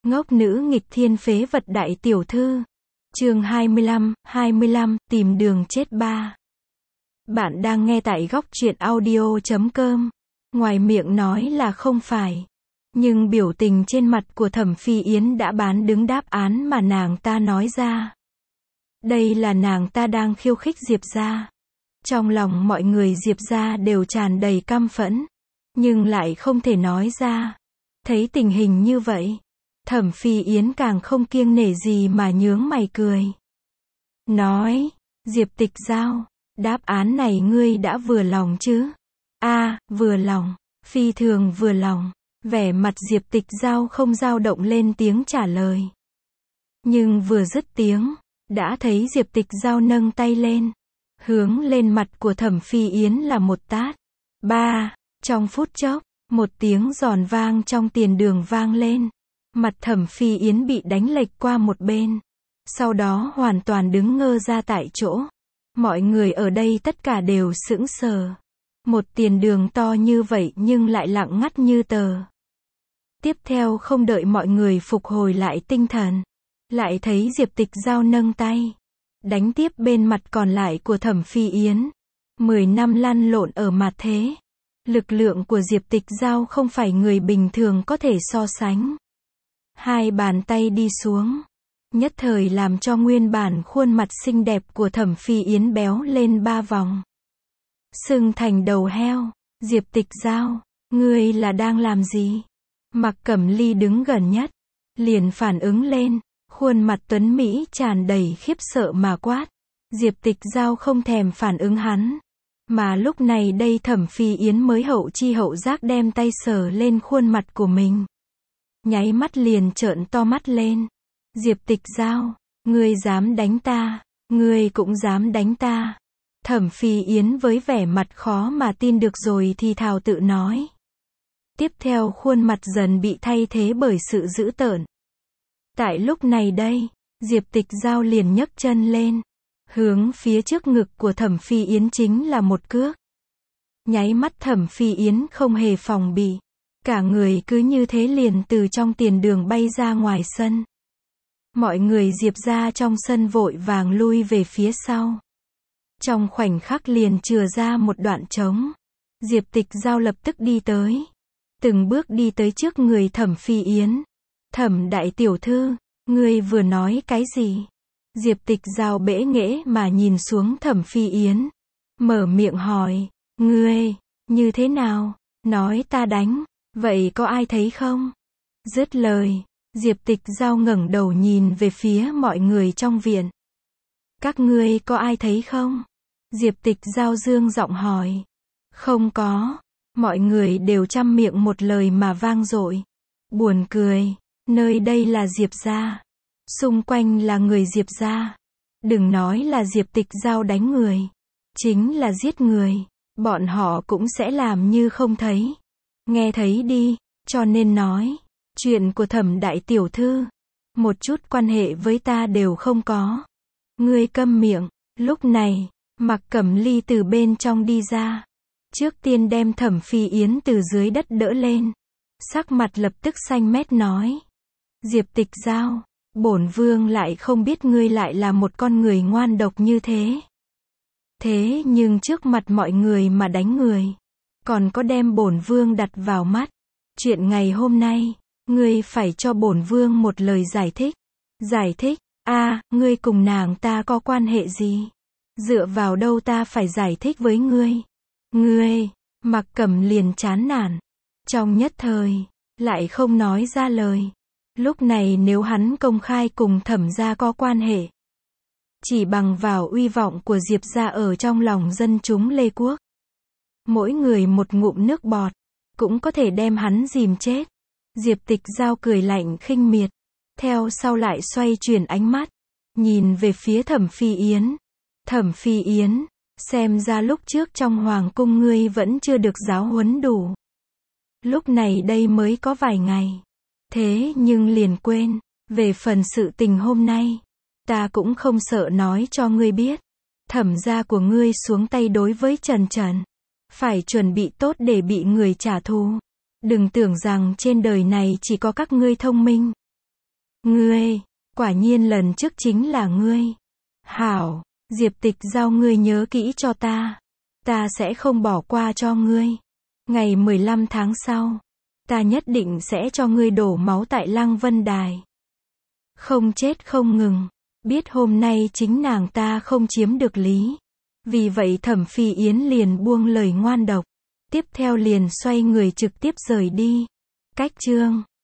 Ngốc nữ nghịch thiên phế vật đại tiểu thư. Chương 25, tìm đường chết 3. Bạn đang nghe tại góc truyện audio.com. Ngoài miệng nói là không phải, nhưng biểu tình trên mặt của Thẩm Phi Yến đã bán đứng đáp án mà nàng ta nói ra. Đây là nàng ta đang khiêu khích Diệp gia. Trong lòng mọi người Diệp gia đều tràn đầy căm phẫn, nhưng lại không thể nói ra. Thấy tình hình như vậy, Thẩm Phi Yến càng không kiêng nể gì mà nhướng mày cười. Nói, Diệp Tịch Giao, đáp án này ngươi đã vừa lòng chứ? Vừa lòng, phi thường vừa lòng. Vẻ mặt Diệp Tịch Giao không dao động lên tiếng trả lời. Nhưng vừa dứt tiếng, đã thấy Diệp Tịch Giao nâng tay lên, hướng lên mặt của Thẩm Phi Yến là một tát. Trong phút chốc, một tiếng giòn vang trong tiền đường vang lên. Mặt Thẩm Phi Yến bị đánh lệch qua một bên, sau đó hoàn toàn đứng ngơ ra tại chỗ. Mọi người ở đây tất cả đều sững sờ. Một tiền đường to như vậy nhưng lại lặng ngắt như tờ. Tiếp theo không đợi mọi người phục hồi lại tinh thần, lại thấy Diệp Tịch Giao nâng tay đánh tiếp bên mặt còn lại của Thẩm Phi Yến. 10 năm lăn lộn ở mặt thế, lực lượng của Diệp Tịch Giao không phải người bình thường có thể so sánh. Hai bàn tay đi xuống, nhất thời làm cho nguyên bản khuôn mặt xinh đẹp của Thẩm Phi Yến béo lên 3 vòng, sưng thành đầu heo. Diệp Tịch Giao, ngươi là đang làm gì? Mạc Cẩm Ly đứng gần nhất, liền phản ứng lên, khuôn mặt tuấn mỹ tràn đầy khiếp sợ mà quát. Diệp Tịch Giao không thèm phản ứng hắn, mà lúc này đây Thẩm Phi Yến mới hậu chi hậu giác đem tay sờ lên khuôn mặt của mình. Nháy mắt liền trợn to mắt lên. Diệp Tịch Giao, ngươi dám đánh ta, ngươi cũng dám đánh ta. Thẩm Phi Yến với vẻ mặt khó mà tin được rồi thì thào tự nói. Tiếp theo khuôn mặt dần bị thay thế bởi sự dữ tợn. Tại lúc này đây, Diệp Tịch Giao liền nhấc chân lên, hướng phía trước ngực của Thẩm Phi Yến chính là một cước. Nháy mắt Thẩm Phi Yến không hề phòng bị, cả người cứ như thế liền từ trong tiền đường bay ra ngoài sân. Mọi người Diệp gia trong sân vội vàng lui về phía sau. Trong khoảnh khắc liền chừa ra một đoạn trống. Diệp Tịch Giao lập tức đi tới, từng bước đi tới trước người Thẩm Phi Yến. Thẩm đại tiểu thư, ngươi vừa nói cái gì? Diệp Tịch Giao bẽ nghễ mà nhìn xuống Thẩm Phi Yến, mở miệng hỏi, ngươi, như thế nào? Nói ta đánh, vậy có ai thấy không? Dứt lời, Diệp Tịch Giao ngẩng đầu nhìn về phía mọi người trong viện. Các ngươi có ai thấy không? Diệp Tịch Giao dương giọng hỏi. Không có. Mọi người đều trăm miệng một lời mà vang dội. Buồn cười, nơi đây là Diệp gia, xung quanh là người Diệp gia. Đừng nói là Diệp Tịch Giao đánh người, chính là giết người, bọn họ cũng sẽ làm như không thấy. Nghe thấy đi, cho nên nói, chuyện của Thẩm đại tiểu thư, một chút quan hệ với ta đều không có. Ngươi câm miệng. Lúc này, Mạc Cẩm Ly từ bên trong đi ra, trước tiên đem Thẩm Phi Yến từ dưới đất đỡ lên, sắc mặt lập tức xanh mét nói. Diệp Tịch Giao, bổn vương lại không biết ngươi lại là một con người ngoan độc như thế. Thế nhưng trước mặt mọi người mà đánh người, còn có đem bổn vương đặt vào mắt. Chuyện ngày hôm nay, ngươi phải cho bổn vương một lời giải thích. Giải thích? Ngươi cùng nàng ta có quan hệ gì? Dựa vào đâu ta phải giải thích với ngươi? Ngươi, Mạc Cẩm liền chán nản. Trong nhất thời, lại không nói ra lời. Lúc này nếu hắn công khai cùng Thẩm gia có quan hệ, chỉ bằng vào uy vọng của Diệp gia ở trong lòng dân chúng Lê Quốc, mỗi người một ngụm nước bọt, cũng có thể đem hắn dìm chết. Diệp Tịch Giao cười lạnh khinh miệt, theo sau lại xoay chuyển ánh mắt, nhìn về phía Thẩm Phi Yến. Thẩm Phi Yến, xem ra lúc trước trong hoàng cung ngươi vẫn chưa được giáo huấn đủ. Lúc này đây mới có vài ngày, thế nhưng liền quên. Về phần sự tình hôm nay, ta cũng không sợ nói cho ngươi biết. Thẩm gia của ngươi xuống tay đối với Trần Trần, phải chuẩn bị tốt để bị người trả thù. Đừng tưởng rằng trên đời này chỉ có các ngươi thông minh. Ngươi, quả nhiên lần trước chính là ngươi. Hảo, Diệp Tịch Giao ngươi nhớ kỹ cho ta. Ta sẽ không bỏ qua cho ngươi. Ngày 15 tháng sau, ta nhất định sẽ cho ngươi đổ máu tại Lăng Vân Đài. Không chết không ngừng. Biết hôm nay chính nàng ta không chiếm được lý. Vì vậy Thẩm Phi Yến liền buông lời ngoan độc. Tiếp theo liền xoay người trực tiếp rời đi. Cách chương